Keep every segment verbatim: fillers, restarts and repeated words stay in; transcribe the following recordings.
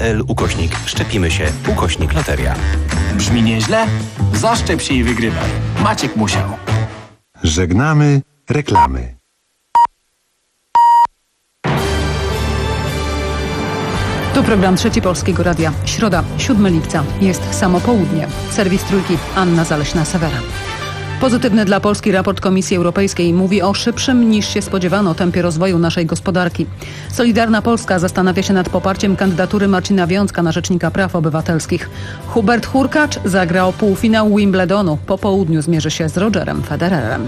pl ukośnik szczepimy się ukośnik loteria. Brzmi nieźle? Zaszczep się i wygrywaj. Maciek Musiał. Żegnamy reklamy. To program Trzeci Polskiego Radia. Środa, siódmego lipca. Jest samo południe. Serwis Trójki, Anna Zaleśna-Sewera. Pozytywny dla Polski raport Komisji Europejskiej mówi o szybszym niż się spodziewano tempie rozwoju naszej gospodarki. Solidarna Polska zastanawia się nad poparciem kandydatury Marcina Wiącka na Rzecznika Praw Obywatelskich. Hubert Hurkacz zagrał półfinał Wimbledonu. Po południu zmierzy się z Rogerem Federerem.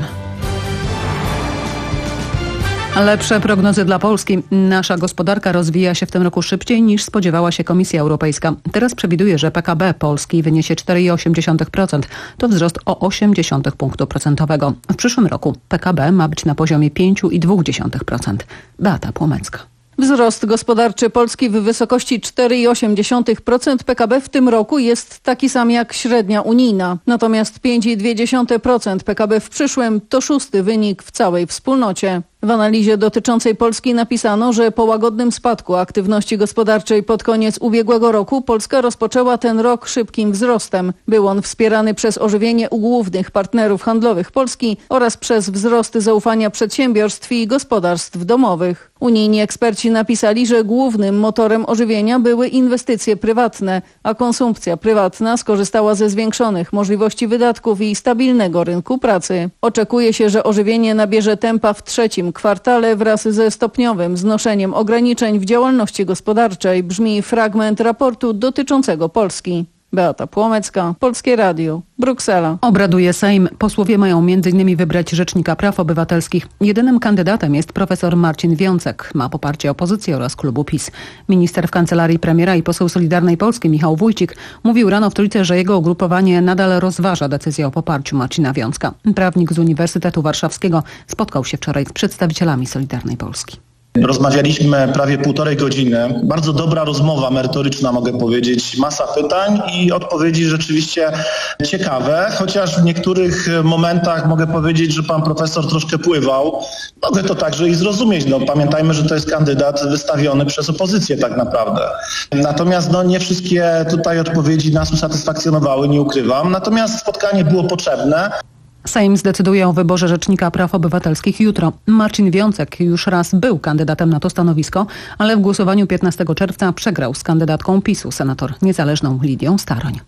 Lepsze prognozy dla Polski. Nasza gospodarka rozwija się w tym roku szybciej niż spodziewała się Komisja Europejska. Teraz przewiduje, że P K B Polski wyniesie cztery przecinek osiem procent. To wzrost o osiem dziesiątych punktu procentowego. W przyszłym roku P K B ma być na poziomie pięć przecinek dwa procent. Beata Płomecka. Wzrost gospodarczy Polski w wysokości cztery przecinek osiem procent P K B w tym roku jest taki sam jak średnia unijna. Natomiast pięć przecinek dwa procent P K B w przyszłym to szósty wynik w całej wspólnocie. W analizie dotyczącej Polski napisano, że po łagodnym spadku aktywności gospodarczej pod koniec ubiegłego roku Polska rozpoczęła ten rok szybkim wzrostem. Był on wspierany przez ożywienie u głównych partnerów handlowych Polski oraz przez wzrost zaufania przedsiębiorstw i gospodarstw domowych. Unijni eksperci napisali, że głównym motorem ożywienia były inwestycje prywatne, a konsumpcja prywatna skorzystała ze zwiększonych możliwości wydatków i stabilnego rynku pracy. Oczekuje się, że ożywienie nabierze tempa w trzecim kwartale wraz ze stopniowym znoszeniem ograniczeń w działalności gospodarczej, brzmi fragment raportu dotyczącego Polski. Beata Płomecka, Polskie Radio, Bruksela. Obraduje Sejm. Posłowie mają między innymi wybrać Rzecznika Praw Obywatelskich. Jedynym kandydatem jest profesor Marcin Wiącek. Ma poparcie opozycji oraz klubu PiS. Minister w kancelarii premiera i poseł Solidarnej Polski Michał Wójcik mówił rano w Trójce, że jego ugrupowanie nadal rozważa decyzję o poparciu Marcina Wiącka. Prawnik z Uniwersytetu Warszawskiego spotkał się wczoraj z przedstawicielami Solidarnej Polski. Rozmawialiśmy prawie półtorej godziny. Bardzo dobra rozmowa merytoryczna, mogę powiedzieć. Masa pytań i odpowiedzi rzeczywiście ciekawe, chociaż w niektórych momentach mogę powiedzieć, że pan profesor troszkę pływał. Mogę to także i zrozumieć. No, pamiętajmy, że to jest kandydat wystawiony przez opozycję tak naprawdę. Natomiast no, nie wszystkie tutaj odpowiedzi nas usatysfakcjonowały, nie ukrywam. Natomiast spotkanie było potrzebne. Sejm zdecyduje o wyborze Rzecznika Praw Obywatelskich jutro. Marcin Wiącek już raz był kandydatem na to stanowisko, ale w głosowaniu piętnastego czerwca przegrał z kandydatką PiSu, senator niezależną Lidią Staroń.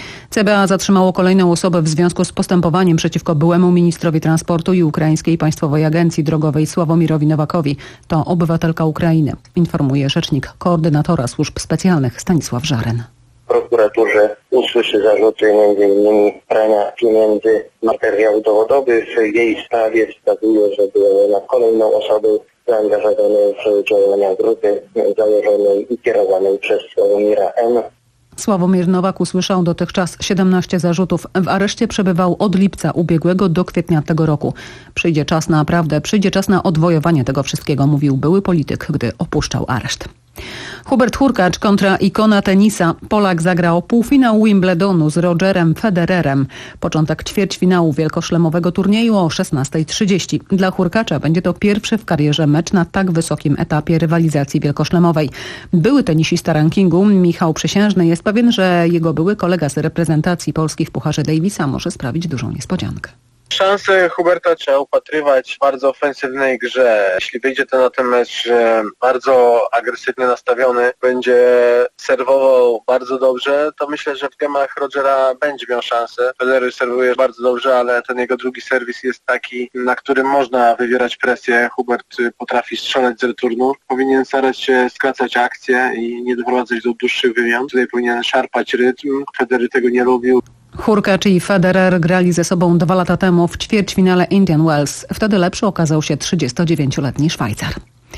C B A zatrzymało kolejną osobę w związku z postępowaniem przeciwko byłemu ministrowi transportu i Ukraińskiej Państwowej Agencji Drogowej Sławomirowi Nowakowi. To obywatelka Ukrainy, informuje rzecznik koordynatora służb specjalnych Stanisław Żaren. W prokuraturze usłyszy zarzuty między innymi prania pieniędzy, materiałów dowodowych. W jej sprawie wskazuje, że była ona kolejną osobą zaangażowaną w działania grupy założonej i kierowanej przez Sławomira M. Sławomir Nowak usłyszał dotychczas siedemnaście zarzutów. W areszcie przebywał od lipca ubiegłego do kwietnia tego roku. Przyjdzie czas na prawdę, przyjdzie czas na odwojowanie tego wszystkiego, mówił były polityk, gdy opuszczał areszt. Hubert Hurkacz kontra ikona tenisa. Polak zagrał półfinał Wimbledonu z Rogerem Federerem. Początek ćwierćfinału wielkoszlemowego turnieju o szesnastej trzydzieści. Dla Hurkacza będzie to pierwszy w karierze mecz na tak wysokim etapie rywalizacji wielkoszlemowej. Były tenisista rankingu Michał Przysiężny jest pewien, że jego były kolega z reprezentacji Polski w Pucharze Davisa może sprawić dużą niespodziankę. Szanse Huberta trzeba upatrywać w bardzo ofensywnej grze. Jeśli wyjdzie to na ten mecz bardzo agresywnie nastawiony, będzie serwował bardzo dobrze, to myślę, że w gemach Rogera będzie miał szansę. Federer serwuje bardzo dobrze, ale ten jego drugi serwis jest taki, na którym można wywierać presję. Hubert potrafi strzelać z returnu. Powinien starać się skracać akcję i nie doprowadzać do dłuższych wymian. Tutaj powinien szarpać rytm. Federer tego nie lubił. Hurkacz i Federer grali ze sobą dwa lata temu w ćwierćfinale Indian Wells. Wtedy lepszy okazał się trzydziestodziewięcioletni Szwajcar.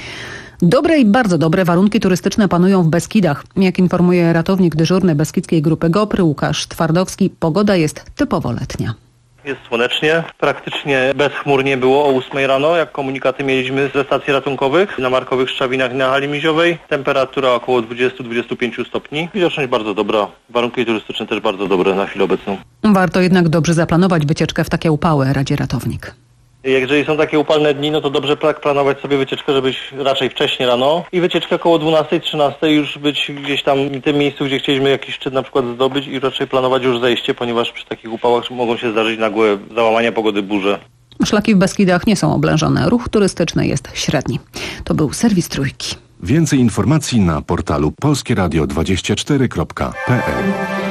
Dobre i bardzo dobre warunki turystyczne panują w Beskidach. Jak informuje ratownik dyżurny Beskidzkiej Grupy GOPR Łukasz Twardowski, pogoda jest typowo letnia. Jest słonecznie, praktycznie bezchmurnie było o ósmej rano, jak komunikaty mieliśmy ze stacji ratunkowych na Markowych Szczawinach i na Hali Miziowej. Temperatura około dwadzieścia do dwudziestu pięciu stopni. Widoczność bardzo dobra, warunki turystyczne też bardzo dobre na chwilę obecną. Warto jednak dobrze zaplanować wycieczkę w takie upały, radzi ratownik. Jeżeli są takie upalne dni, no to dobrze planować sobie wycieczkę, żeby być raczej wcześnie rano i wycieczkę około dwunastej, trzynastej już być gdzieś tam w tym miejscu, gdzie chcieliśmy jakiś szczyt na przykład zdobyć i raczej planować już zejście, ponieważ przy takich upałach mogą się zdarzyć nagłe załamania pogody, burze. Szlaki w Beskidach nie są oblężone. Ruch turystyczny jest średni. To był serwis Trójki. Więcej informacji na portalu polskie radio dwadzieścia cztery kropka p l.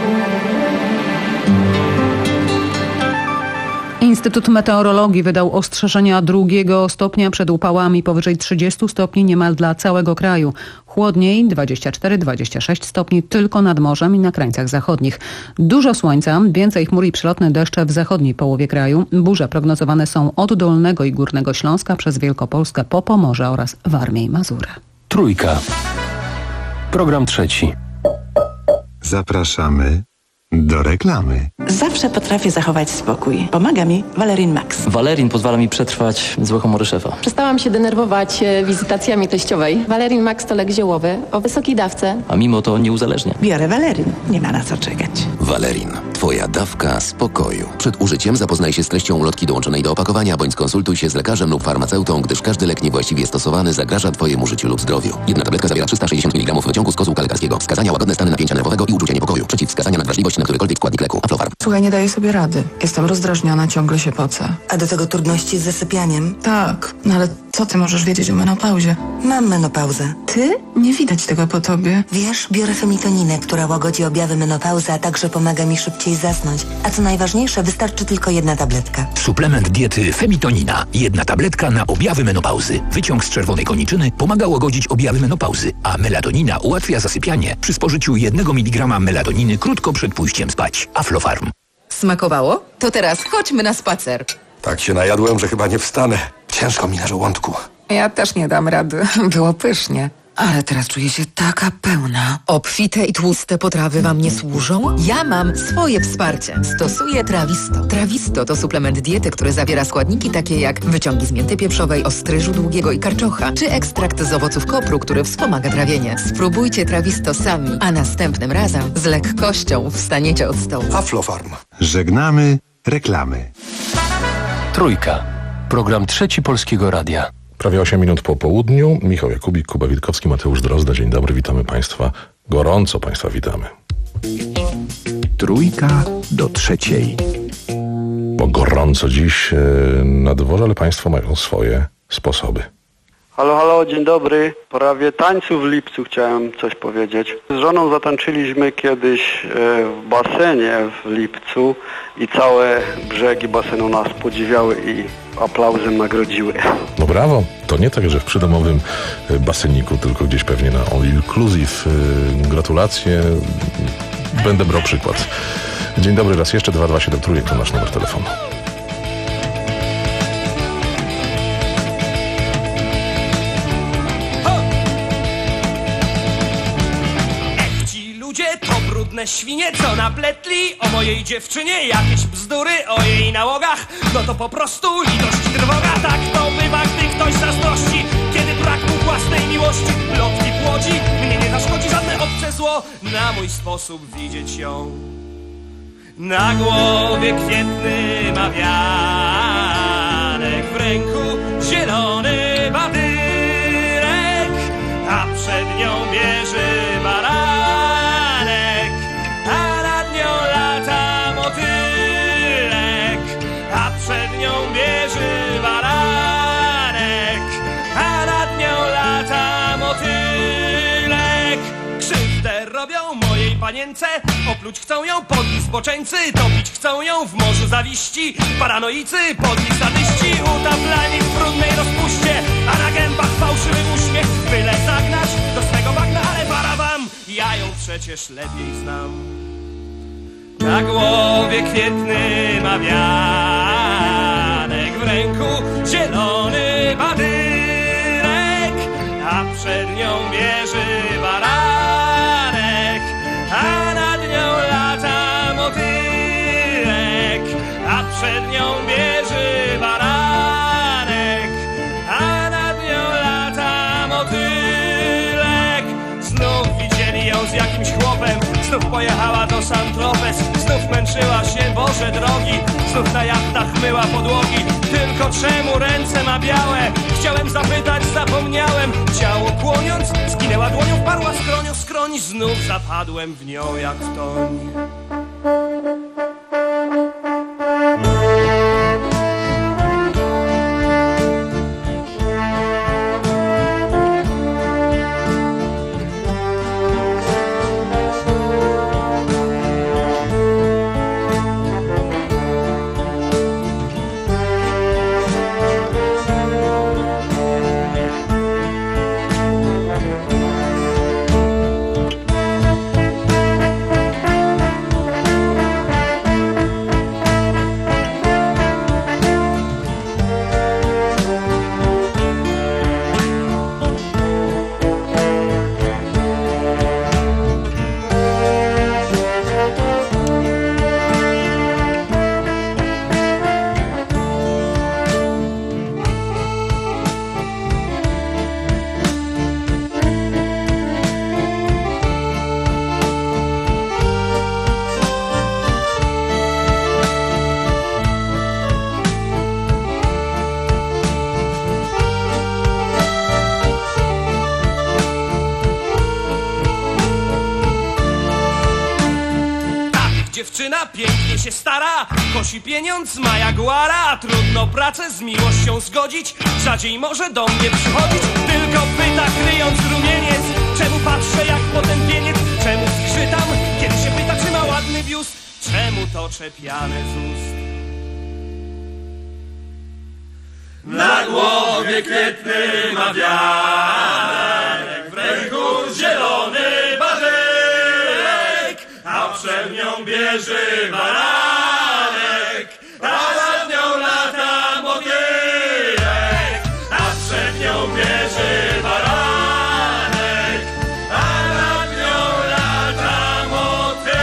Instytut Meteorologii wydał ostrzeżenia drugiego stopnia przed upałami powyżej trzydziestu stopni niemal dla całego kraju. Chłodniej dwadzieścia cztery do dwudziestu sześciu stopni tylko nad morzem i na krańcach zachodnich. Dużo słońca, więcej chmur i przelotne deszcze w zachodniej połowie kraju. Burze prognozowane są od Dolnego i Górnego Śląska przez Wielkopolskę po Pomorze oraz Warmię i Mazurę. Trójka. Program trzeci. Zapraszamy do reklamy. Zawsze potrafię zachować spokój. Pomaga mi Valerin Max. Valerin pozwala mi przetrwać złe humory szefa. Przestałam się denerwować wizytacjami teściowej. Valerin Max to lek ziołowy o wysokiej dawce. A mimo to nie uzależnia. Biorę Valerin. Nie ma na co czekać. Valerin. Twoja dawka spokoju. Przed użyciem zapoznaj się z treścią ulotki dołączonej do opakowania, bądź skonsultuj się z lekarzem lub farmaceutą, gdyż każdy lek niewłaściwie stosowany zagraża Twojemu życiu lub zdrowiu. Jedna tabletka zawiera trzysta sześćdziesiąt miligramów wyciągu z kozłka lekarskiego. Wskazania: łagodne stany napięcia nerwowego i uczucia niepokoju. Przeciwwskazania: nadwrażliwość na którykolwiek składnik leku. Aflofarm. Słuchaj, nie daję sobie rady. Jestem rozdrażniona, ciągle się pocę. A do tego trudności z zasypianiem? Tak, no ale co ty możesz wiedzieć o menopauzie? Mam menopauzę. Ty? Nie widać tego po tobie. Wiesz, biorę femitoninę, która łagodzi objawy menopauzy, a także pomaga mi szybciej zasnąć. A co najważniejsze, wystarczy tylko jedna tabletka. Suplement diety Femitonina. Jedna tabletka na objawy menopauzy. Wyciąg z czerwonej koniczyny pomaga łagodzić objawy menopauzy, a melatonina ułatwia zasypianie przy spożyciu jednego miligrama melatoniny krótko przed pójściem spać. Aflofarm. Smakowało? To teraz chodźmy na spacer. Tak się najadłem, że chyba nie wstanę. Ciężko mi na żołądku. Ja też nie dam rady. Było pysznie. Ale teraz czuję się taka pełna. Obfite i tłuste potrawy wam nie służą? Ja mam swoje wsparcie. Stosuję Trawisto. Trawisto to suplement diety, który zawiera składniki takie jak wyciągi z mięty pieprzowej, ostryżu długiego i karczocha, czy ekstrakt z owoców kopru, który wspomaga trawienie. Spróbujcie Trawisto sami, a następnym razem z lekkością wstaniecie od stołu. Aflofarm. Żegnamy reklamy. Trójka. Program trzeci Polskiego Radia. Prawie osiem minut po południu. Michał Jakubik, Kuba Witkowski, Mateusz Drozda. Dzień dobry, witamy Państwa. Gorąco Państwa witamy. Trójka do trzeciej. Bo gorąco dziś na dworze, ale Państwo mają swoje sposoby. Halo, halo, dzień dobry. Po prawie tańcu w lipcu chciałem coś powiedzieć. Z żoną zatańczyliśmy kiedyś w basenie w lipcu i całe brzegi basenu nas podziwiały i aplauzem nagrodziły. No brawo. To nie tak, że w przydomowym baseniku, tylko gdzieś pewnie na all inclusive. Gratulacje. Będę brał przykład. Dzień dobry raz jeszcze. dwa dwa siedem trójek to nasz numer telefonu. Świnie, co napletli o mojej dziewczynie jakieś bzdury o jej nałogach, no to po prostu litość trwoga. Tak to bywa, gdy ktoś zazdrości, kiedy brak mu własnej miłości. Plotki płodzi, mnie nie zaszkodzi żadne obce zło, na mój sposób widzieć ją. Na głowie kwietny ma wianek, w ręku zielony badyrek, a przed nią bierze baran. Bierze baranek, a nad nią lata motylek. Krzywdę robią mojej panience, opluć chcą ją podli zboczeńcy, topić chcą ją w morzu zawiści, paranoicy, podli sadyści, utaplani w brudnej rozpuście, a na gębach fałszywy uśmiech, byle zagnać do swego bagna, ale para wam, ja ją przecież lepiej znam. Na głowie kwietny ma wianek, w ręku zielony badyrek, a przed nią bierze baranek, a nad nią lata motylek, a przed nią bierze baranek, a nad nią lata motylek. Znów widzieli ją z jakimś chłopem, znów pojechała do Saint-Tropez, znów męczyła się, Boże drogi, znów na jachtach myła podłogi. tylko czemu ręce ma białe? Chciałem zapytać, zapomniałem. Ciało kłoniąc, skinęła dłonią, wparła skronią, skroń, znów zapadłem w nią jak w toń. Dziewczyna pięknie się stara, kosi pieniądz, ma jaguara. Trudno pracę z miłością zgodzić, rzadziej może do mnie przychodzić. Tylko pyta, kryjąc rumieniec, czemu patrzę jak potępieniec? Czemu skrzytam, kiedy się pyta, czy ma ładny biust? Czemu toczę pianę z ust? Na głowie kwietny ma wianek, w ręku zielony barzelek, a przed nią bierze baranek, a nad nią lata motylek, a przed nią bierze baranek, a nad nią lata motylek.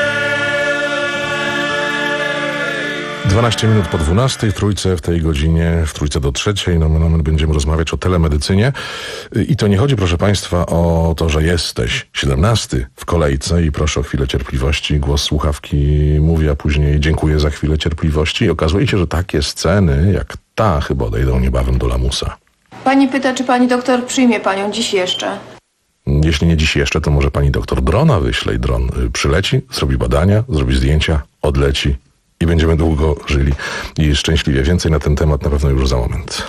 dwanaście minut po dwunastej, w Trójce w tej godzinie, w Trójce do trzeciej, no my będziemy rozmawiać o telemedycynie. I to nie chodzi, proszę Państwa, o to, że jesteś siedemnasty w kolejce i proszę o chwilę cierpliwości. Głos słuchawki mówi, a później dziękuję za chwilę cierpliwości. I okazuje się, że takie sceny jak ta chyba odejdą niebawem do lamusa. Pani pyta, czy pani doktor przyjmie panią dziś jeszcze? Jeśli nie dziś jeszcze, to może pani doktor drona wyśle i dron przyleci, zrobi badania, zrobi zdjęcia, odleci i będziemy długo żyli i szczęśliwie. Więcej na ten temat na pewno już za moment.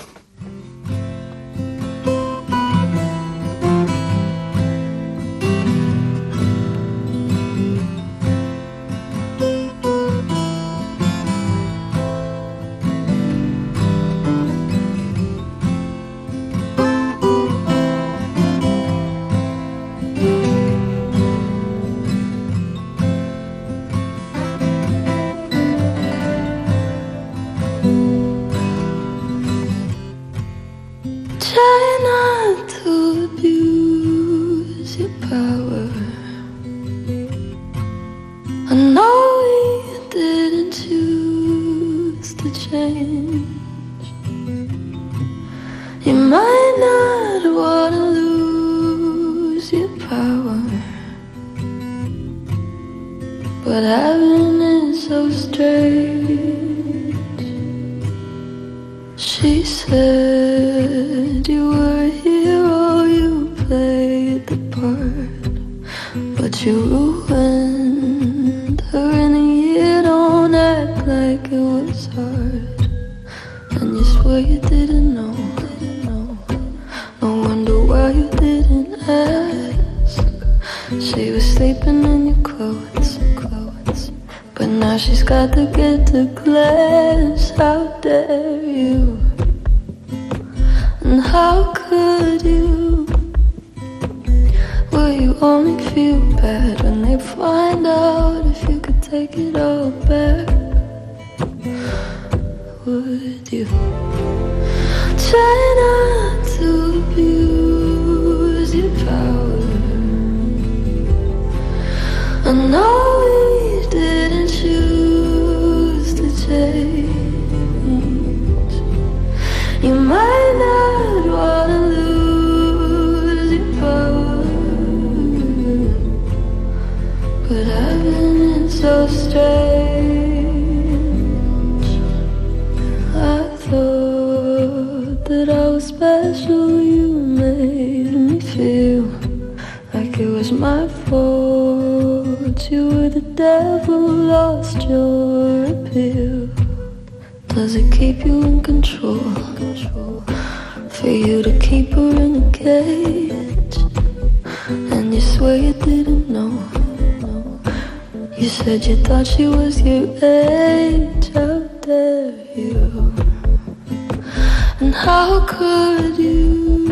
my fault. You were the devil, lost your appeal. Does it keep you in control? For you to keep her in a cage, and you swear you didn't know. You said you thought she was your age. How dare you? And how could you?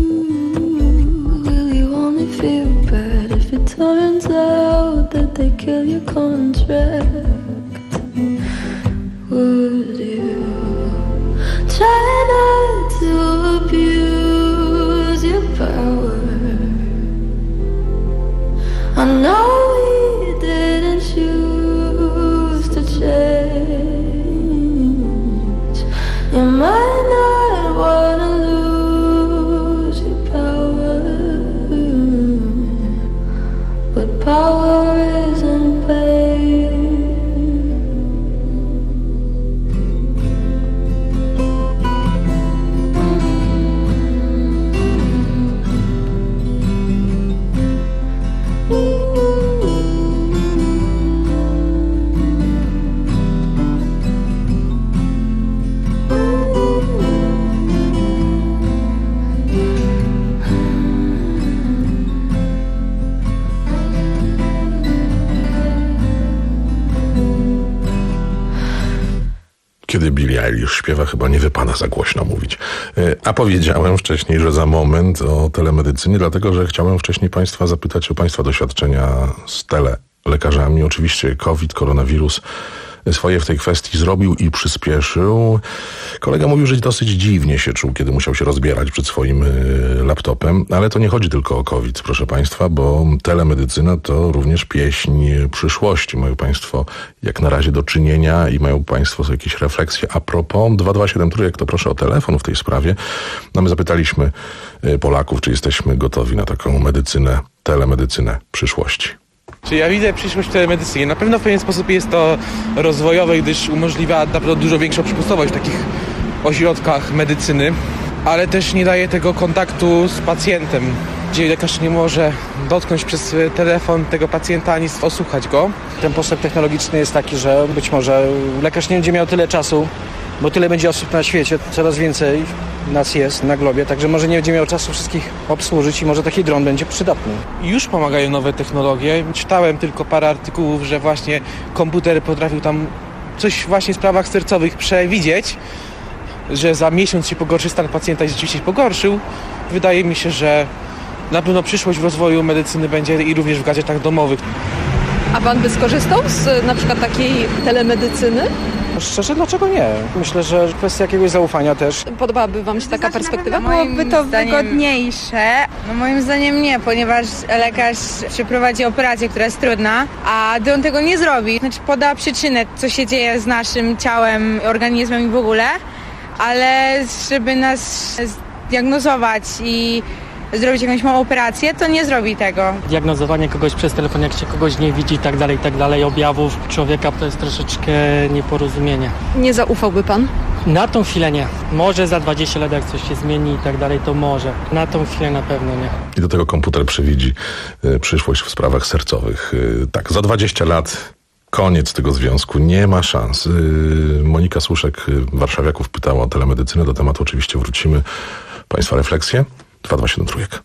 Will you only feel bad if it turns out that they kill your contract? Would you try not to abuse your power? I know we didn't choose to change. You might not wanna lose your power, but power isn't pain. Kiedy Billie Eilish śpiewa, chyba nie wypada za głośno mówić. A powiedziałem wcześniej, że za moment o telemedycynie, dlatego że chciałem wcześniej Państwa zapytać o Państwa doświadczenia z telelekarzami. Oczywiście COVID, koronawirus swoje w tej kwestii zrobił i przyspieszył. Kolega mówił, że dosyć dziwnie się czuł, kiedy musiał się rozbierać przed swoim y, laptopem, ale to nie chodzi tylko o COVID, proszę Państwa, bo telemedycyna to również pieśń przyszłości. Mają Państwo jak na razie do czynienia i mają Państwo jakieś refleksje a propos. dwa dwa siedem trójek, to proszę o telefon w tej sprawie. No my zapytaliśmy y, Polaków, czy jesteśmy gotowi na taką medycynę, telemedycynę przyszłości. Czy ja widzę przyszłość w telemedycynie? Na pewno w pewien sposób jest to rozwojowe, gdyż umożliwia naprawdę dużo większą przepustowość w takich ośrodkach medycyny, ale też nie daje tego kontaktu z pacjentem, gdzie lekarz nie może dotknąć przez telefon tego pacjenta ani osłuchać go. Ten postęp technologiczny jest taki, że być może lekarz nie będzie miał tyle czasu, bo tyle będzie osób na świecie, coraz więcej nas jest na globie, także może nie będzie miał czasu wszystkich obsłużyć i może taki dron będzie przydatny. Już pomagają nowe technologie. Czytałem tylko parę artykułów, że właśnie komputer potrafił tam coś właśnie w sprawach sercowych przewidzieć, że za miesiąc się pogorszy stan pacjenta i rzeczywiście się pogorszył. Wydaje mi się, że na pewno przyszłość w rozwoju medycyny będzie i również w gadżetach domowych. A pan by skorzystał z na przykład takiej telemedycyny? Szczerze, dlaczego nie? Myślę, że kwestia jakiegoś zaufania też. Podobałaby wam się taka perspektywa? Byłoby to wygodniejsze. No moim zdaniem nie, ponieważ lekarz przeprowadzi operację, która jest trudna, a dron tego nie zrobi. Znaczy poda przyczynę, co się dzieje z naszym ciałem, organizmem i w ogóle, ale żeby nas zdiagnozować i zrobić jakąś małą operację, to nie zrobi tego. Diagnozowanie kogoś przez telefon, jak się kogoś nie widzi i tak dalej, i tak dalej, objawów człowieka, to jest troszeczkę nieporozumienie. Nie zaufałby pan? Na tą chwilę nie. Może za dwadzieścia lat, jak coś się zmieni i tak dalej, to może. Na tą chwilę na pewno nie. I do tego komputer przewidzi y, przyszłość w sprawach sercowych. Y, tak, za dwadzieścia lat koniec tego związku, nie ma szans. Y, Monika Słuszek, y, warszawiaków, pytała o telemedycynę. Do tematu oczywiście wrócimy. Państwa refleksje? dwa dwa siedem trójek.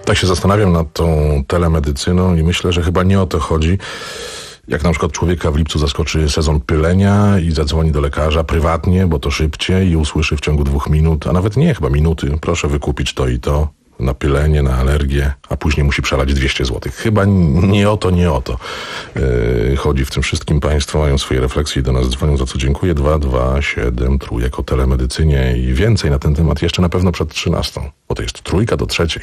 Tak się zastanawiam nad tą telemedycyną i myślę, że chyba nie o to chodzi. Jak na przykład człowieka w lipcu zaskoczy sezon pylenia i zadzwoni do lekarza prywatnie, bo to szybciej i usłyszy w ciągu dwóch minut, a nawet nie, chyba minuty, proszę wykupić to i to na pylenie, na alergię, a później musi przelać dwieście złotych. Chyba nie o to, nie o to yy, chodzi w tym wszystkim. Państwo mają swoje refleksje i do nas dzwonią, za co dziękuję. dwa dwa siedem trójek o telemedycynie i więcej na ten temat jeszcze na pewno przed trzynastą, bo to jest trójka do trzeciej.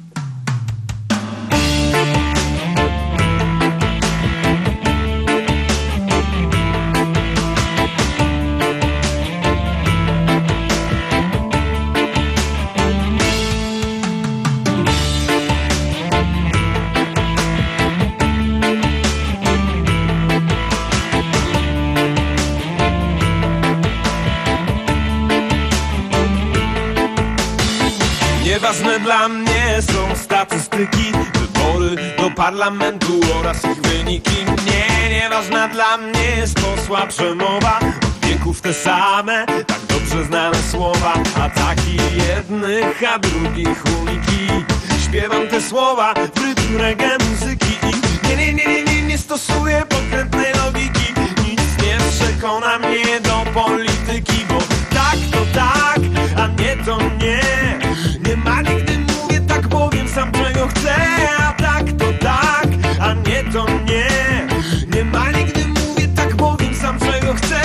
Nieważne dla mnie są statystyki, wybory do parlamentu oraz ich wyniki. Nie, nieważna dla mnie jest posła przemowa, od wieków te same, tak dobrze znane słowa. Ataki jednych, a drugich uniki. Śpiewam te słowa w rytm reggae muzyki i nie, nie, nie, nie, nie, nie stosuję pokrętnej logiki. Nic nie przekona mnie do polityki, bo tak to tak, a nie to nie. Nie ma nigdy mówię tak, bo wiem sam czego chcę, a tak to tak, a nie to nie. Nie ma nigdy mówię tak, bo wiem sam czego chcę.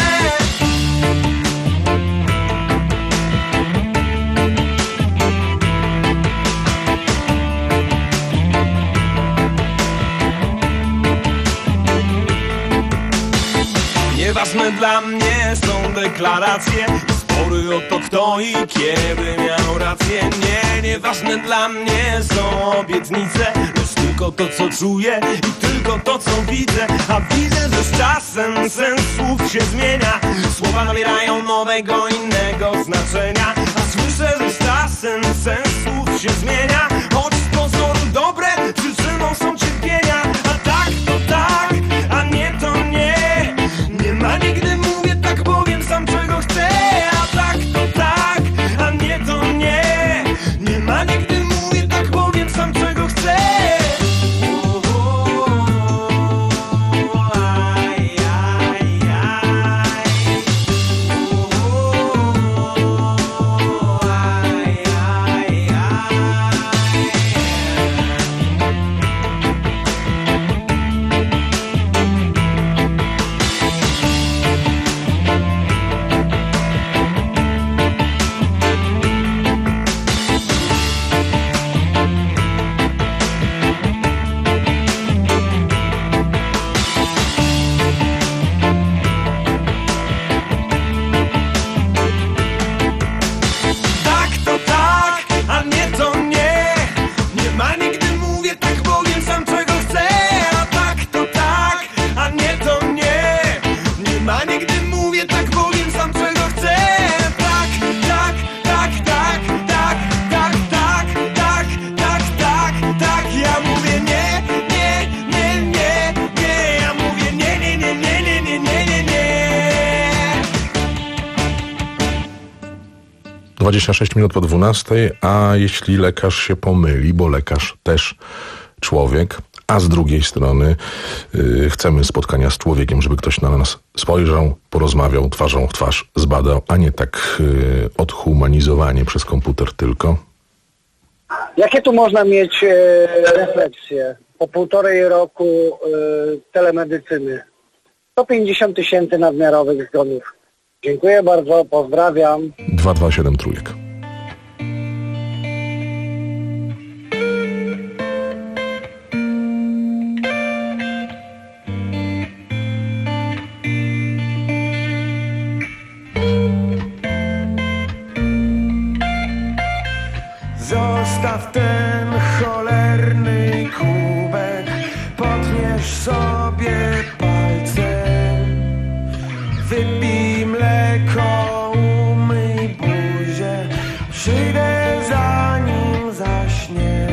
Nieważne dla mnie są deklaracje, spory o to kto i kiedy miał rację. Nie, nieważne dla mnie są obietnice, lecz tylko to co czuję i tylko to co widzę. A widzę, że z czasem sens słów się zmienia, słowa nabierają nowego, innego znaczenia. A słyszę, że z czasem sens słów się zmienia, choć z pozoru dobre przyczyną są cierpienia. A tak to tak, a nie to nie. Nie ma nigdy mówię tak, bo wiem sam czego chcę. A tak to tak, a nie to nie. Nie ma nigdy mówię tak, bo wiem sam czego chcę. dwadzieścia sześć minut po dwunastej, a jeśli lekarz się pomyli, bo lekarz też człowiek, a z drugiej strony yy, chcemy spotkania z człowiekiem, żeby ktoś na nas spojrzał, porozmawiał twarzą w twarz, zbadał, a nie tak yy, odhumanizowanie przez komputer tylko. Jakie tu można mieć e, refleksje po półtorej roku e, telemedycyny? sto pięćdziesiąt tysięcy nadmiarowych zgonów. Dziękuję bardzo, pozdrawiam. dwa dwa siedem trójek. Zostaw ten cholerny kubek, potniesz sobie palcem, wypij mleko, umyj buzię, przyjdę zanim zaśniesz.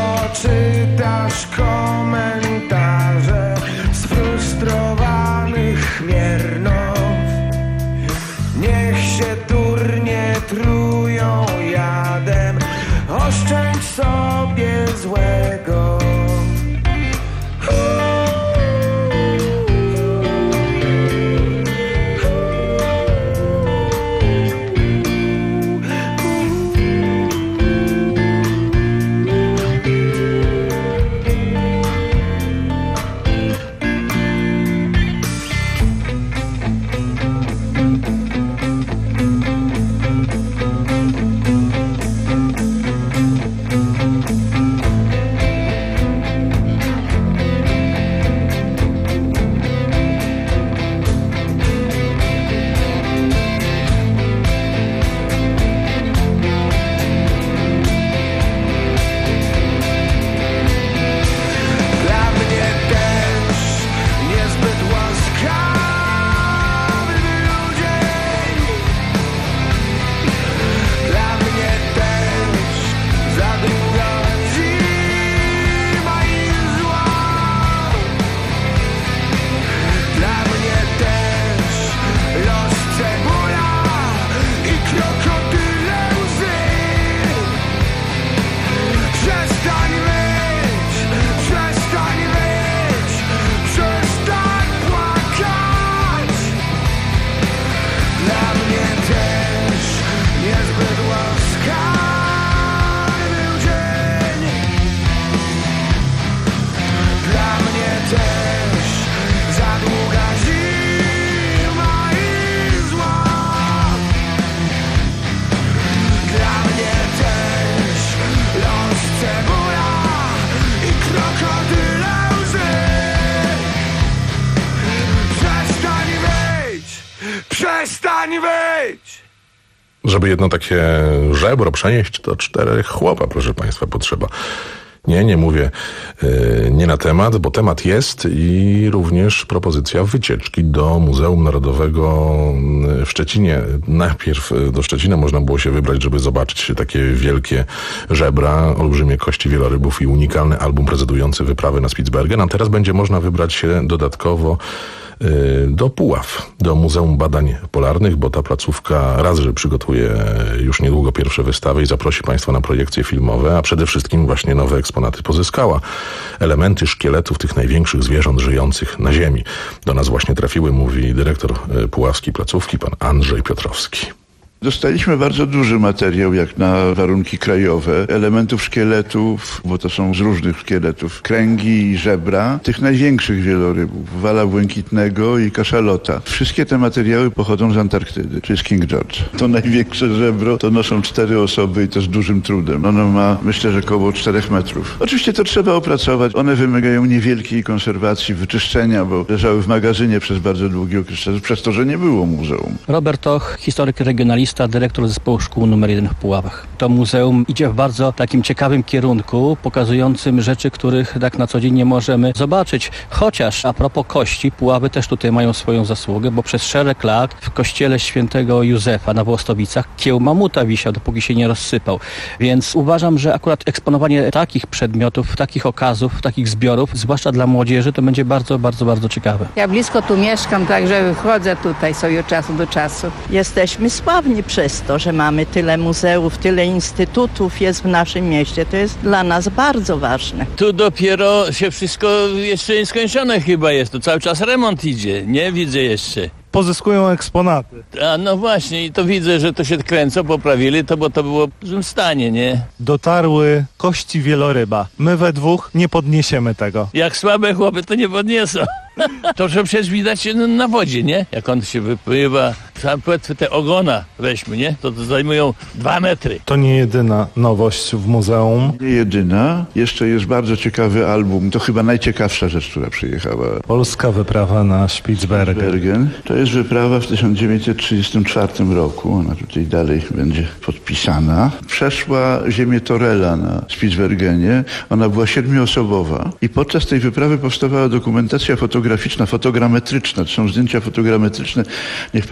czytasz komentarze sfrustrowanych miernów. Niech się durnie trują jadem, oszczędź sobie złego. Przestań wyć! Żeby jedno takie żebro przenieść, to czterech chłopa, proszę państwa, potrzeba. Nie, nie mówię yy, nie na temat, bo temat jest i również propozycja wycieczki do Muzeum Narodowego w Szczecinie. Najpierw do Szczecina można było się wybrać, żeby zobaczyć takie wielkie żebra, olbrzymie kości wielorybów i unikalny album prezentujący wyprawy na Spitsbergen. A teraz będzie można wybrać się dodatkowo do Puław, do Muzeum Badań Polarnych, bo ta placówka raz, że przygotuje już niedługo pierwsze wystawy i zaprosi państwa na projekcje filmowe, a przede wszystkim właśnie nowe eksponaty pozyskała. Elementy szkieletów tych największych zwierząt żyjących na Ziemi. Do nas właśnie trafiły, mówi dyrektor puławskiej placówki, pan Andrzej Piotrowski. Dostaliśmy bardzo duży materiał, jak na warunki krajowe, elementów szkieletów, bo to są z różnych szkieletów, kręgi i żebra, tych największych wielorybów, wala błękitnego i kaszalota. Wszystkie te materiały pochodzą z Antarktydy, czyli z King George. To największe żebro to noszą cztery osoby i to z dużym trudem. Ono ma, myślę, że około czterech metrów. Oczywiście to trzeba opracować. One wymagają niewielkiej konserwacji, wyczyszczenia, bo leżały w magazynie przez bardzo długi okres czasu, przez to, że nie było muzeum. Robert Toch, historyk regionalista, dyrektor zespołu szkół numer jeden w Puławach. To muzeum idzie w bardzo takim ciekawym kierunku, pokazującym rzeczy, których tak na co dzień nie możemy zobaczyć. Chociaż a propos kości, Puławy też tutaj mają swoją zasługę, bo przez szereg lat w kościele świętego Józefa na Włostowicach kieł mamuta wisiał, dopóki się nie rozsypał. Więc uważam, że akurat eksponowanie takich przedmiotów, takich okazów, takich zbiorów, zwłaszcza dla młodzieży, to będzie bardzo, bardzo, bardzo ciekawe. Ja blisko tu mieszkam, także chodzę tutaj sobie od czasu do czasu. Jesteśmy sławni przez to, że mamy tyle muzeów, tyle instytutów jest w naszym mieście. To jest dla nas bardzo ważne. Tu dopiero się wszystko jeszcze nieskończone chyba jest. To cały czas remont idzie. Nie widzę jeszcze. Pozyskują eksponaty. A no właśnie i to widzę, że to się kręcą, poprawili to, bo to było w złym stanie, nie? Dotarły kości wieloryba. My we dwóch nie podniesiemy tego. Jak słabe chłopy, to nie podniosą. To, że przecież widać na wodzie, nie? Jak on się wypływa, sam te ogona weźmy, nie? To, to zajmują dwa metry. To nie jedyna nowość w muzeum. Nie jedyna. Jeszcze jest bardzo ciekawy album. To chyba najciekawsza rzecz, która przyjechała. Polska wyprawa na Spitsbergen. Spitsbergen. To jest wyprawa w tysiąc dziewięćset trzydziestym czwartym roku. Ona tutaj dalej będzie podpisana. Przeszła ziemię Torela na Spitsbergenie. Ona była siedmioosobowa. I podczas tej wyprawy powstawała dokumentacja fotograficzna, fotogrametryczna. To są zdjęcia fotogrametryczne. Niech pan zobaczy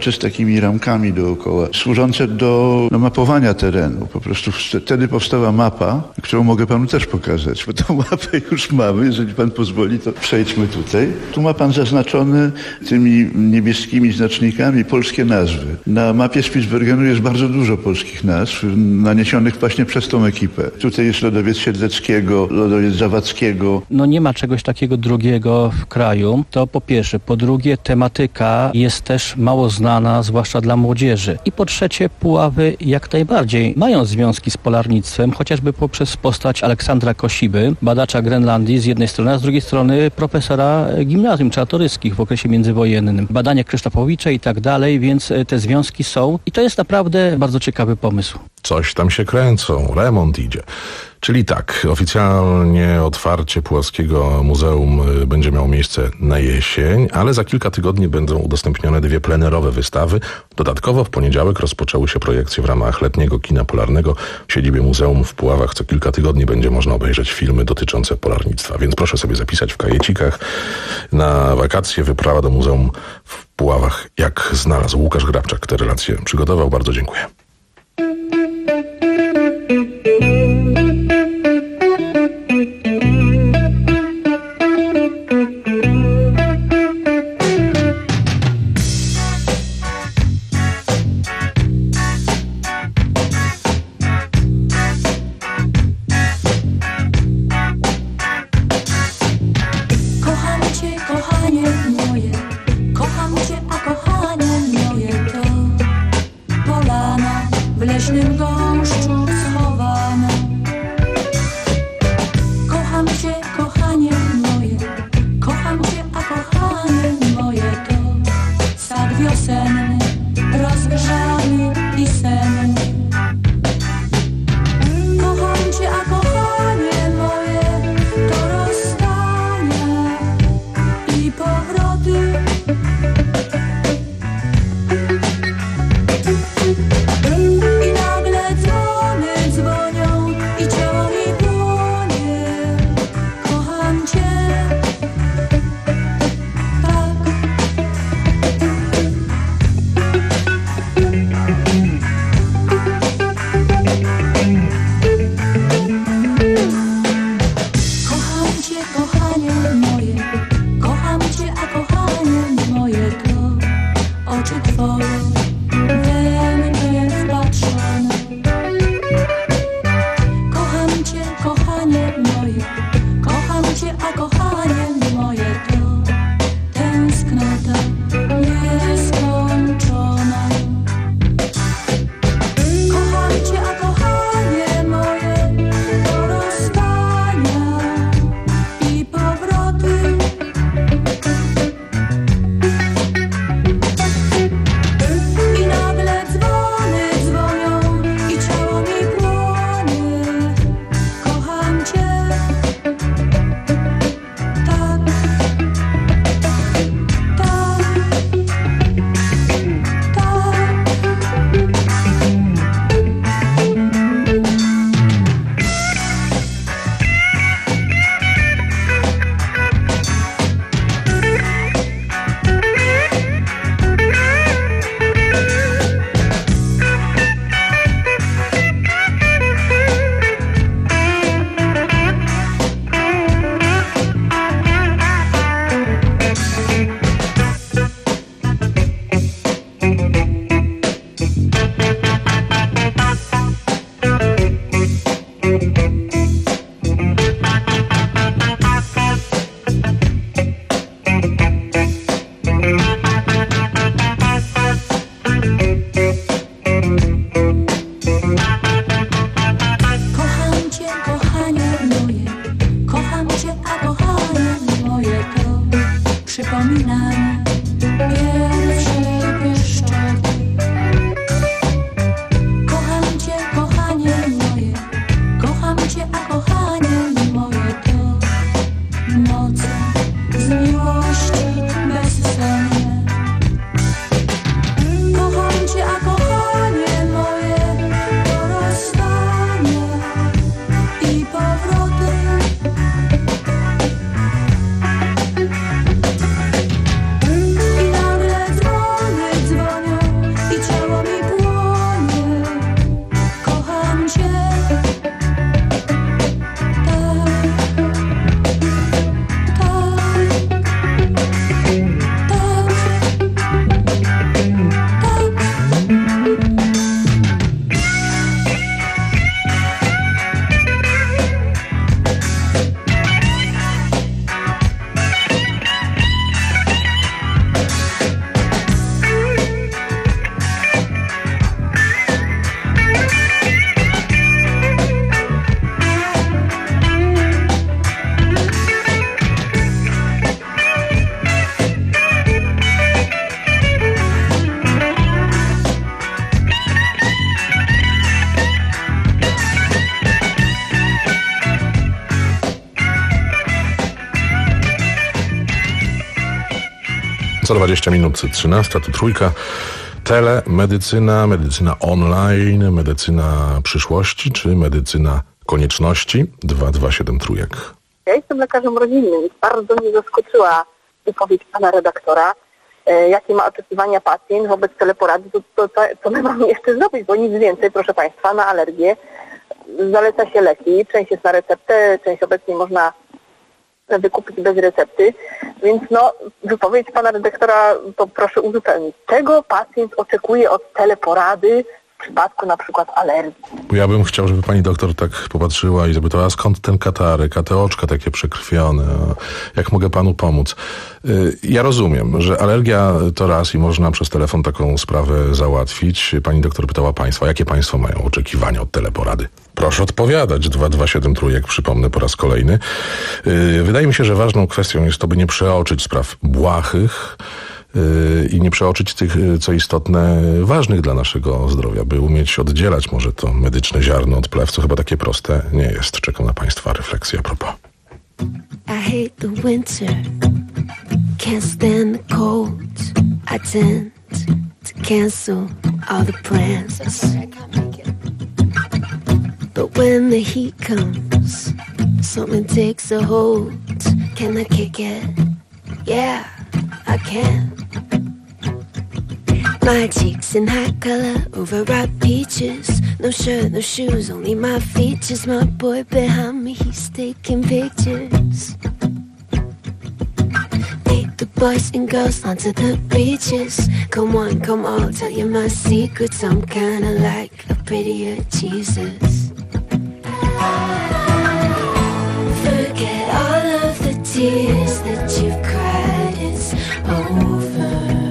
plaże z takimi ramkami dookoła, służące do no, mapowania terenu. Po prostu wtedy powstała mapa, którą mogę panu też pokazać, bo tą mapę już mamy. Jeżeli pan pozwoli, to przejdźmy tutaj. Tu ma pan zaznaczone tymi niebieskimi znacznikami polskie nazwy. Na mapie Spitsbergenu jest bardzo dużo polskich nazw, naniesionych właśnie przez tą ekipę. Tutaj jest lodowiec Siedleckiego, lodowiec Zawadzkiego. No nie ma czegoś takiego drugiego w kraju, to po pierwsze. Po drugie, tematyka jest też mało znana, zwłaszcza dla młodzieży. I po trzecie, Puławy jak najbardziej mają związki z polarnictwem, chociażby poprzez postać Aleksandra Kosiby, badacza Grenlandii z jednej strony, a z drugiej strony profesora gimnazjum czartoryskich w okresie międzywojennym. Badania Krzysztofowicza i tak dalej, więc te związki są i to jest naprawdę bardzo ciekawy pomysł. Coś tam się kręcą, remont idzie. Czyli tak, oficjalnie otwarcie Puławskiego Muzeum będzie miało miejsce na jesień, ale za kilka tygodni będą udostępnione dwie plenerowe wystawy. Dodatkowo w poniedziałek rozpoczęły się projekcje w ramach letniego kina polarnego. W siedzibie muzeum w Puławach co kilka tygodni będzie można obejrzeć filmy dotyczące polarnictwa, więc proszę sobie zapisać w kajecikach. Na wakacje wyprawa do muzeum w Puławach, jak znalazł Łukasz Grabczak, te relacje przygotował. Bardzo dziękuję. Za dwadzieścia minut trzynasta, tu Trójka. Telemedycyna, medycyna online, medycyna przyszłości czy medycyna konieczności? dwa dwa siedem Trójek. Ja jestem lekarzem rodzinnym i bardzo mnie zaskoczyła wypowiedź pana redaktora, e, jakie ma oczekiwania pacjent wobec teleporady, to, to, to, to my mamy jeszcze zrobić, bo nic więcej, proszę państwa, na alergię zaleca się leki, część jest na receptę, część obecnie można wykupić bez recepty, więc no wypowiedź pana redaktora to proszę uzupełnić. Czego pacjent oczekuje od teleporady w przypadku na przykład alergii? Ja bym chciał, żeby pani doktor tak popatrzyła i zapytała, skąd ten katarek, a te oczka takie przekrwione, jak mogę panu pomóc? Ja rozumiem, że alergia to raz i można przez telefon taką sprawę załatwić. Pani doktor pytała państwa, jakie państwo mają oczekiwania od teleporady? Proszę odpowiadać. dwa dwa siedem Trójek, przypomnę po raz kolejny. Wydaje mi się, że ważną kwestią jest to, by nie przeoczyć spraw błahych i nie przeoczyć tych, co istotne, ważnych dla naszego zdrowia, by umieć oddzielać może to medyczne ziarno od plew, co chyba takie proste nie jest. Czekam na państwa refleksję a propos. I hate the winter, can't stand the cold. I tend to cancel all the plans. But when the heat comes, something takes a hold. Can I kick it? Yeah, I can. My cheeks in high color, overripe peaches. No shirt, no shoes, only my features. My boy behind me, he's taking pictures. Take the boys and girls onto the beaches. Come on, come on, tell you my secrets. I'm kinda like a prettier Jesus. Forget all of the tears that you've cried, it's over.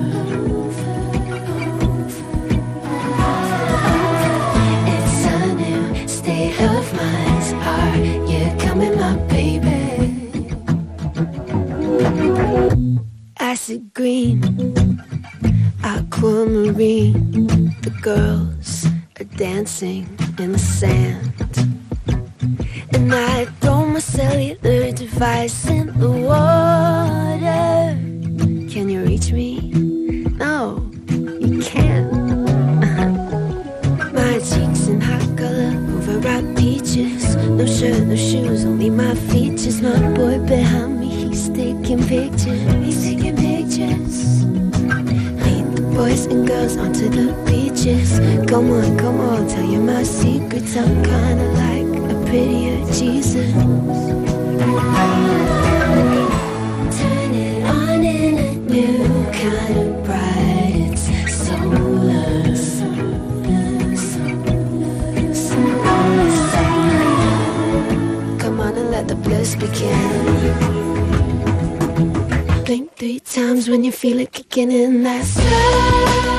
It's a new state of mind. Are you coming, my baby? Acid green, aquamarine. The girls are dancing in the sand. And I throw my cellular device in the water. Can you reach me? No, you can't. My cheeks in hot color, overripe peaches. No shirt, no shoes, only my features. My boy behind me, he's taking pictures. He's taking pictures. Lead the boys and girls onto the beaches. Come on, come on, tell you my secrets. I'm kinda like a prettier Jesus. Turn it on in a new kind of bright. It's solar. Come on and let the bliss begin. Blink three times when you feel it kicking in. That slow.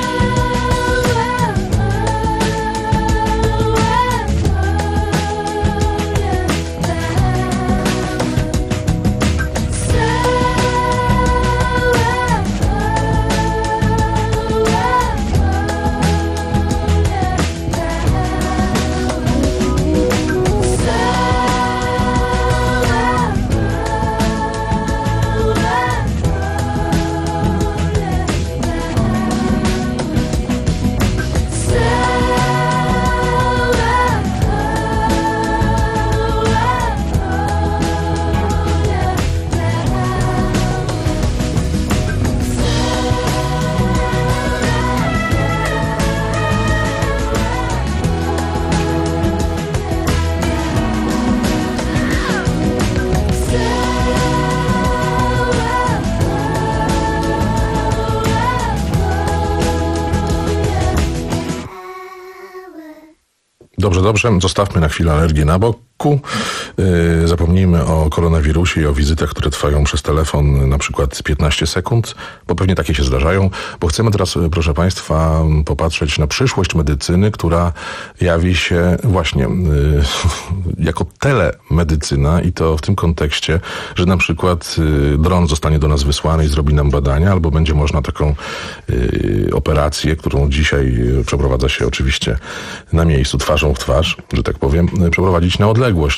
Dobrze, dobrze. Zostawmy na chwilę alergię na boku. Yy, zapomnijmy o koronawirusie i o wizytach, które trwają przez telefon na przykład piętnaście sekund, bo pewnie takie się zdarzają, bo chcemy teraz, proszę państwa, popatrzeć na przyszłość medycyny, która jawi się właśnie yy, jako telemedycyna i to w tym kontekście, że na przykład yy, dron zostanie do nas wysłany i zrobi nam badania, albo będzie można taką yy, operację, którą dzisiaj przeprowadza się oczywiście na miejscu, twarzą w twarz, że tak powiem, przeprowadzić na odległość. Czy to jest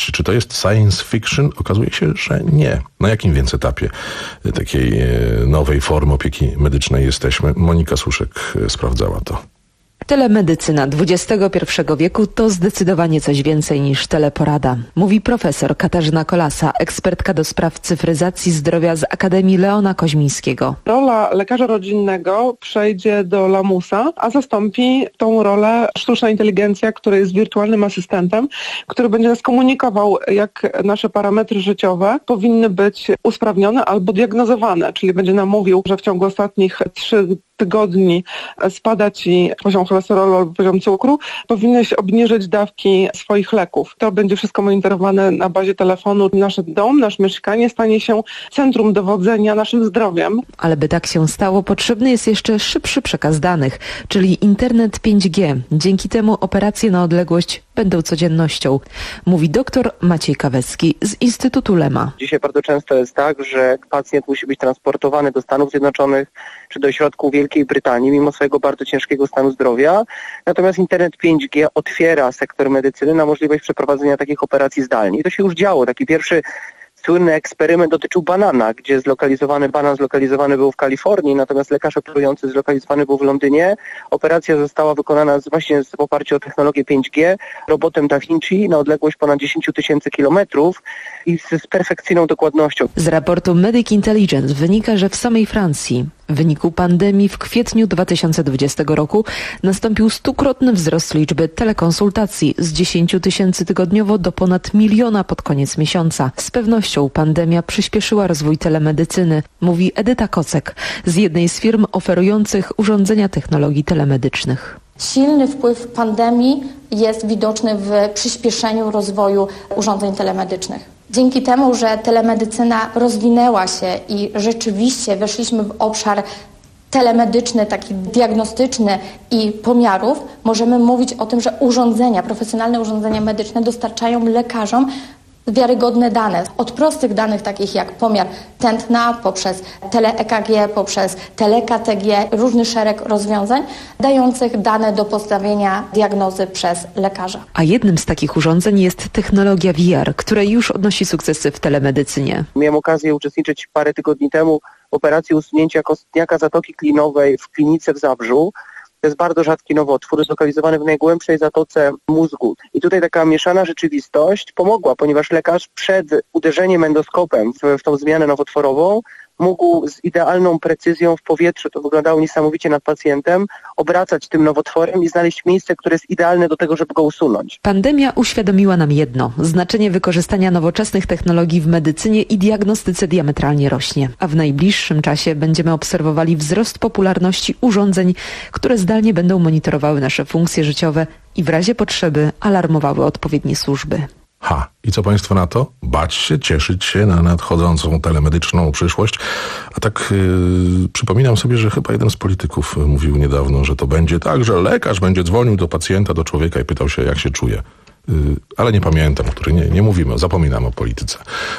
jest science fiction? Okazuje się, że nie. Na jakim więc etapie takiej nowej formy opieki medycznej jesteśmy? Monika Suszek sprawdzała to. Telemedycyna dwudziestego pierwszego wieku to zdecydowanie coś więcej niż teleporada, mówi profesor Katarzyna Kolasa, ekspertka do spraw cyfryzacji zdrowia z Akademii Leona Koźmińskiego. Rola lekarza rodzinnego przejdzie do lamusa, a zastąpi tą rolę sztuczna inteligencja, która jest wirtualnym asystentem, który będzie nas komunikował, jak nasze parametry życiowe powinny być usprawnione albo diagnozowane, czyli będzie nam mówił, że w ciągu ostatnich trzech tygodni spada ci poziom cholesterolu albo poziom cukru, powinieneś obniżyć dawki swoich leków. To będzie wszystko monitorowane na bazie telefonu. Nasz dom, nasze mieszkanie stanie się centrum dowodzenia naszym zdrowiem. Ale by tak się stało, potrzebny jest jeszcze szybszy przekaz danych, czyli internet pięć G. Dzięki temu operacje na odległość będą codziennością, mówi dr Maciej Kawecki z Instytutu Lema. Dzisiaj bardzo często jest tak, że pacjent musi być transportowany do Stanów Zjednoczonych czy do środków Wielkiej Brytanii, mimo swojego bardzo ciężkiego stanu zdrowia. Natomiast internet pięć G otwiera sektor medycyny na możliwość przeprowadzenia takich operacji zdalnie. I to się już działo. Taki pierwszy słynny eksperyment dotyczył banana, gdzie zlokalizowany banan zlokalizowany był w Kalifornii, natomiast lekarz operujący zlokalizowany był w Londynie. Operacja została wykonana z, właśnie w oparciu o technologię pięć G, robotem Da Vinci na odległość ponad dziesięć tysięcy kilometrów i z, z perfekcyjną dokładnością. Z raportu Medic Intelligence wynika, że w samej Francji w wyniku pandemii w kwietniu dwa tysiące dwudziestego roku nastąpił stukrotny wzrost liczby telekonsultacji z dziesięciu tysięcy tygodniowo do ponad miliona pod koniec miesiąca. Z pewnością pandemia przyspieszyła rozwój telemedycyny, mówi Edyta Kocek z jednej z firm oferujących urządzenia technologii telemedycznych. Silny wpływ pandemii jest widoczny w przyspieszeniu rozwoju urządzeń telemedycznych. Dzięki temu, że telemedycyna rozwinęła się i rzeczywiście weszliśmy w obszar telemedyczny, taki diagnostyczny i pomiarów, możemy mówić o tym, że urządzenia, profesjonalne urządzenia medyczne dostarczają lekarzom wiarygodne dane. Od prostych danych takich jak pomiar tętna, poprzez tele-E K G, poprzez tele-K T G, różny szereg rozwiązań dających dane do postawienia diagnozy przez lekarza. A jednym z takich urządzeń jest technologia V R, która już odnosi sukcesy w telemedycynie. Miałem okazję uczestniczyć parę tygodni temu w operacji usunięcia kostniaka zatoki klinowej w klinice w Zabrzu. To jest bardzo rzadki nowotwór, zlokalizowany w najgłębszej zatoce mózgu. I tutaj taka mieszana rzeczywistość pomogła, ponieważ lekarz przed uderzeniem endoskopem w, w tą zmianę nowotworową mógł z idealną precyzją w powietrzu, to wyglądało niesamowicie nad pacjentem, obracać tym nowotworem i znaleźć miejsce, które jest idealne do tego, żeby go usunąć. Pandemia uświadomiła nam jedno. Znaczenie wykorzystania nowoczesnych technologii w medycynie i diagnostyce diametralnie rośnie. A w najbliższym czasie będziemy obserwowali wzrost popularności urządzeń, które zdalnie będą monitorowały nasze funkcje życiowe i w razie potrzeby alarmowały odpowiednie służby. Ha, i co państwo na to? Bać się, cieszyć się na nadchodzącą telemedyczną przyszłość. A tak yy, przypominam sobie, że chyba jeden z polityków mówił niedawno, że to będzie tak, że lekarz będzie dzwonił do pacjenta, do człowieka i pytał się, jak się czuje. Yy, ale nie pamiętam, który nie, nie mówimy, zapominam o polityce.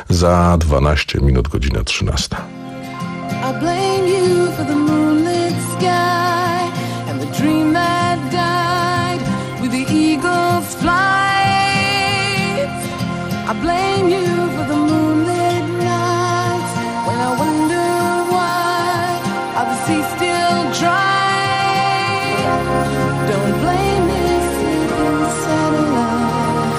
Za dwanaście minut, godzina trzynasta. I blame you for the moonlit sky and the dream that died with the eagle's flight. I blame you for the moonlit nights when I wonder why are the seas still dry. Don't blame me, sleeping satellite.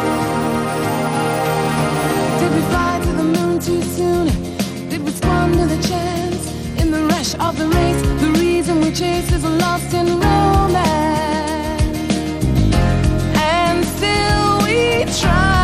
Did we fly to the moon too soon? Did we squander the chance in the rush of the race? The reason we chase is lost in romance, and still we try.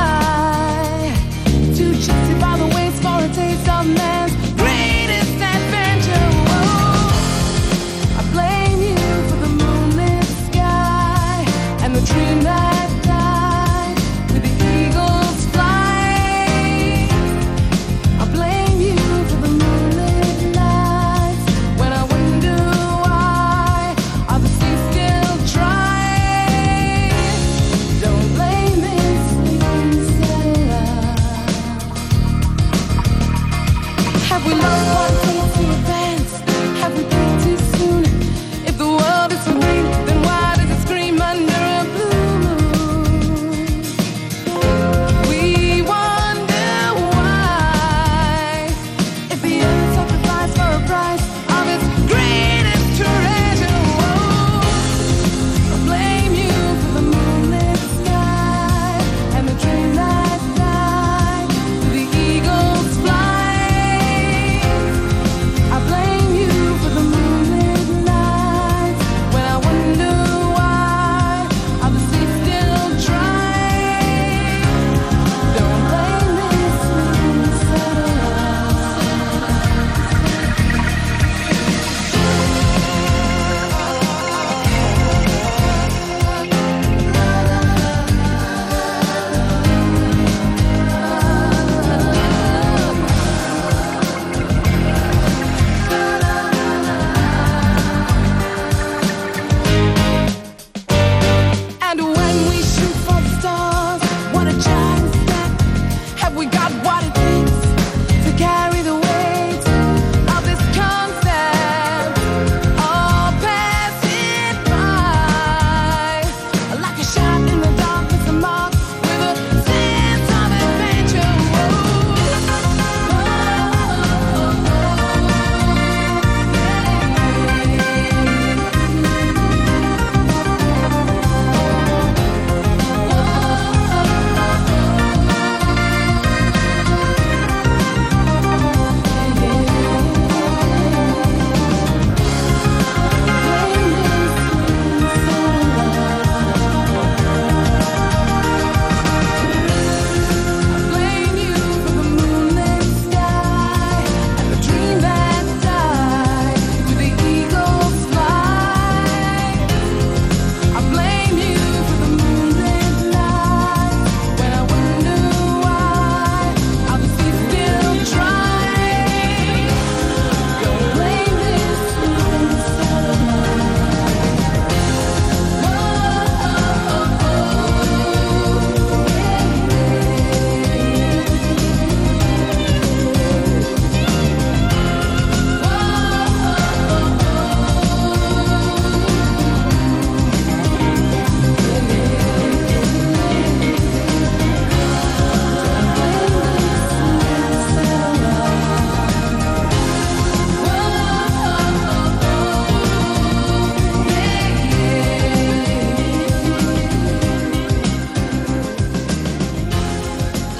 Chased by the waves for a taste of man's greatest adventure. Whoa. I blame you for the moonlit sky and the dream that died with the eagle's flight. I blame you for the moonlit nights when I wonder why are the seas still dry. Don't blame me, sleeping satellite. Have we loved one thing to advance? Have we peaked too soon? If the world is so green, then why does it scream under a blue moon? We want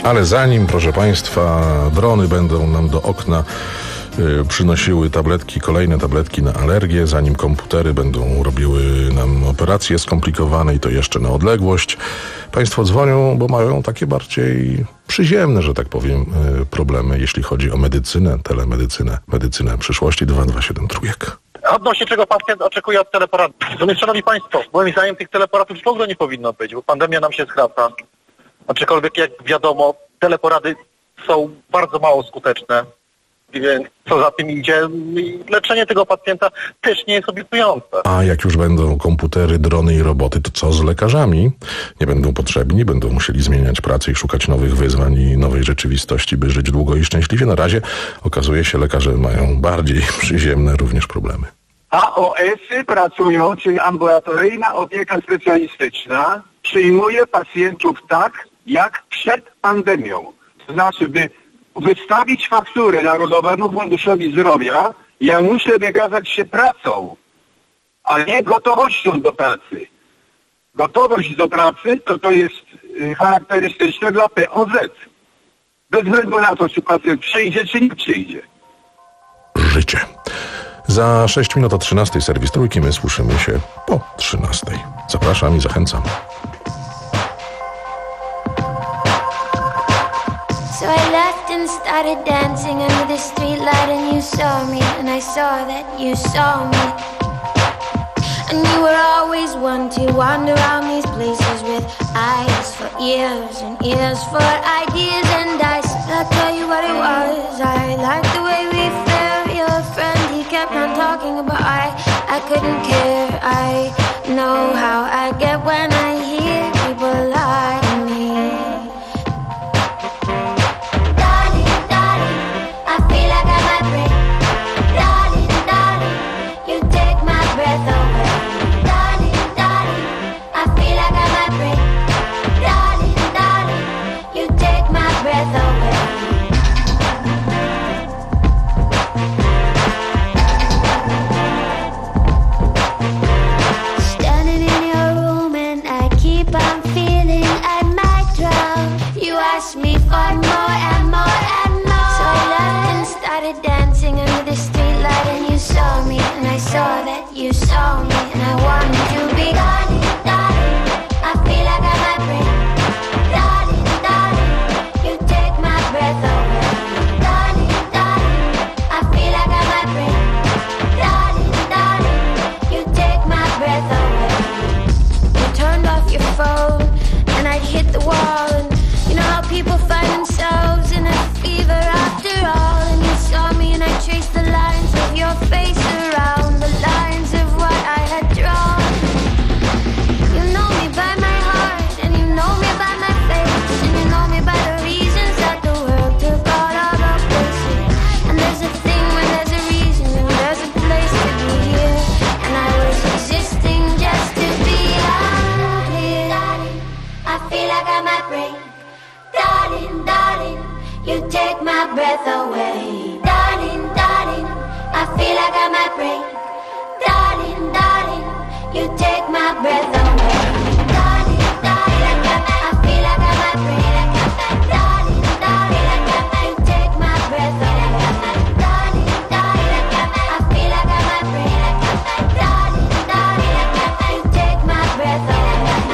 Ale zanim, proszę Państwa, drony będą nam do okna y, przynosiły tabletki, kolejne tabletki na alergię, zanim komputery będą robiły nam operacje skomplikowane i to jeszcze na odległość, Państwo dzwonią, bo mają takie bardziej przyziemne, że tak powiem, y, problemy, jeśli chodzi o medycynę, telemedycynę, medycynę przyszłości. Dwa dwa siedem trójek. Odnośnie czego pacjent oczekuje od teleporadu. Natomiast, szanowni Państwo, moim zdaniem tych teleporadów w ogóle nie powinno być, bo pandemia nam się skraca. Aczkolwiek, jak wiadomo, teleporady są bardzo mało skuteczne, więc co za tym idzie, leczenie tego pacjenta też nie jest obiecujące. A jak już będą komputery, drony i roboty, to co z lekarzami? Nie będą potrzebni, będą musieli zmieniać pracę i szukać nowych wyzwań i nowej rzeczywistości, by żyć długo i szczęśliwie. Na razie okazuje się, lekarze mają bardziej przyziemne również problemy. A O S-y pracują, czyli ambulatoryjna opieka specjalistyczna, przyjmuje pacjentów tak, jak przed pandemią. To znaczy, by wystawić fakturę Narodowemu Funduszowi Zdrowia, ja muszę wykazać się pracą, a nie gotowością do pracy. Gotowość do pracy to to jest charakterystyczne dla P O Z. Bez względu na to, czy pacjent przyjdzie, czy nie przyjdzie. Życie. Za sześć minut o trzynastej serwis Trójki, my słyszymy się po trzynastej. Zapraszam i zachęcam. So I left and started dancing under the streetlight, and you saw me, and I saw that you saw me. And you were always one to wander around these places with eyes for ears and ears for ideas. And I said, I'll tell you what it was, I liked the way we felt. Your friend, he kept on talking about I, I couldn't care. I know how I get when I hear people lie to me. You saw me and I wanted to be darling, darling, I feel like I might break. Darling, darling, you take my breath away. Darling, darling, I feel like I might break. Darling, darling, you take my breath away. You turned off your phone and I'd hit the wall. And you know how people find themselves in a fever after all. And you saw me and I traced the lines of your face around the lines of what I had drawn. You know me by my heart, and you know me by my face, and you know me by the reasons that the world took all of our places. And there's a thing when there's a reason, and there's a place to be here. And I was existing just to be out here. Darling, I feel like I might break. Darling, darling, you take my breath away. Darling, darling, I feel like I might break. Darling, darling, you take my breath away. Darling, darling, I feel like I might break. Darling, darling, you take my breath away. Darling, darling, I feel like I might break. Darling, darling, you take my breath away.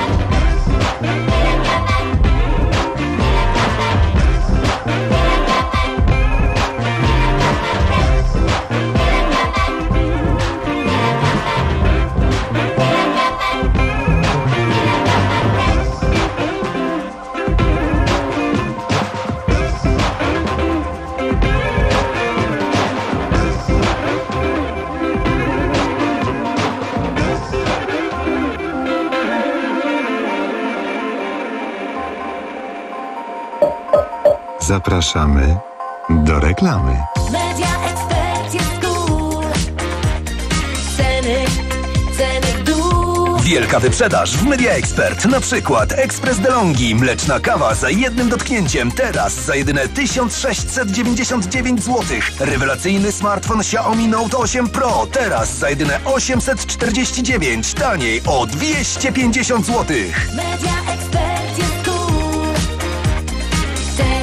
Zapraszamy do reklamy. Media Expert jest cool. Ceny, ceny w dół. Wielka wyprzedaż w Media Expert. Na przykład Ekspres DeLonghi, mleczna kawa za jednym dotknięciem. Teraz za jedyne tysiąc sześćset dziewięćdziesiąt dziewięć złotych. Rewelacyjny smartfon Xiaomi Note osiem Pro. Teraz za jedyne osiemset czterdzieści dziewięć. Taniej o dwieście pięćdziesiąt złotych. Media Expert jest cool. Ceny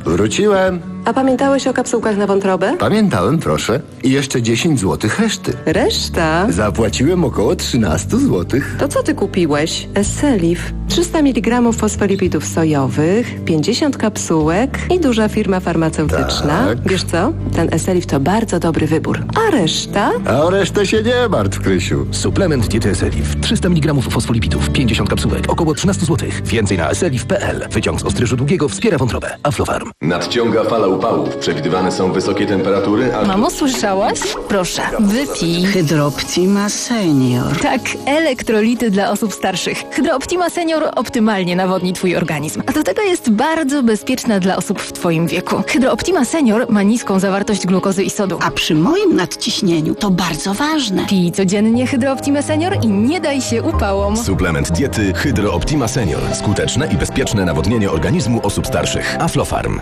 Wróciłem. A pamiętałeś o kapsułkach na wątrobę? Pamiętałem, proszę. I jeszcze dziesięć złotych reszty. Reszta? Zapłaciłem około trzynaście złotych. To co ty kupiłeś? Esselif. trzysta miligramów fosfolipidów sojowych, pięćdziesiąt kapsułek i duża firma farmaceutyczna. Tak. Wiesz co? Ten Esselif to bardzo dobry wybór. A reszta? A o resztę się nie martw, Krysiu. Suplement diety Esselif. trzysta miligramów fosfolipidów, pięćdziesiąt kapsułek, około trzynaście złotych. Więcej na esselif kropka p l. Wyciąg z ostryżu długiego wspiera wątrobę. Aflofarm. Nadciąga fala upałów. Przewidywane są wysokie temperatury, a... Mamo, słyszałaś? Proszę, wypij. Hydrooptima Senior. Tak, elektrolity dla osób starszych. Hydrooptima Senior optymalnie nawodni twój organizm. A do tego jest bardzo bezpieczna dla osób w twoim wieku. Hydrooptima Senior ma niską zawartość glukozy i sodu. A przy moim nadciśnieniu to bardzo ważne. Pij codziennie Hydrooptima Senior i nie daj się upałom. Suplement diety Hydrooptima Senior. Skuteczne i bezpieczne nawodnienie organizmu osób starszych. Aflofarm.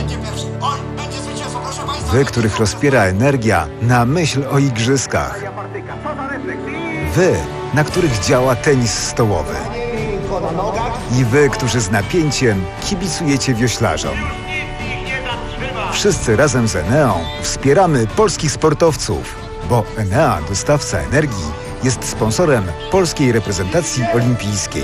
Wy, których rozpiera energia na myśl o igrzyskach. Wy, na których działa tenis stołowy. I wy, którzy z napięciem kibicujecie wioślarzom. Wszyscy razem z Eneą wspieramy polskich sportowców, bo Enea, dostawca energii, jest sponsorem polskiej reprezentacji olimpijskiej.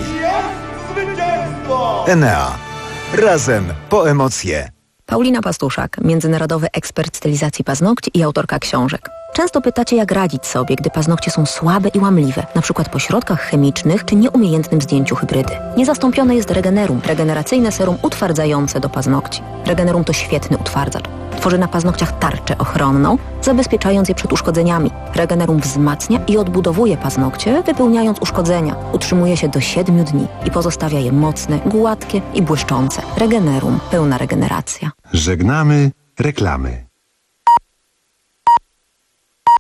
Enea. Razem po emocje. Paulina Pastuszak, międzynarodowy ekspert stylizacji paznokci i autorka książek. Często pytacie, jak radzić sobie, gdy paznokcie są słabe i łamliwe, na przykład po środkach chemicznych czy nieumiejętnym zdjęciu hybrydy. Niezastąpione jest Regenerum, regeneracyjne serum utwardzające do paznokci. Regenerum to świetny utwardzacz. Tworzy na paznokciach tarczę ochronną, zabezpieczając je przed uszkodzeniami. Regenerum wzmacnia i odbudowuje paznokcie, wypełniając uszkodzenia. Utrzymuje się do siedmiu dni i pozostawia je mocne, gładkie i błyszczące. Regenerum. Pełna regeneracja. Żegnamy reklamy.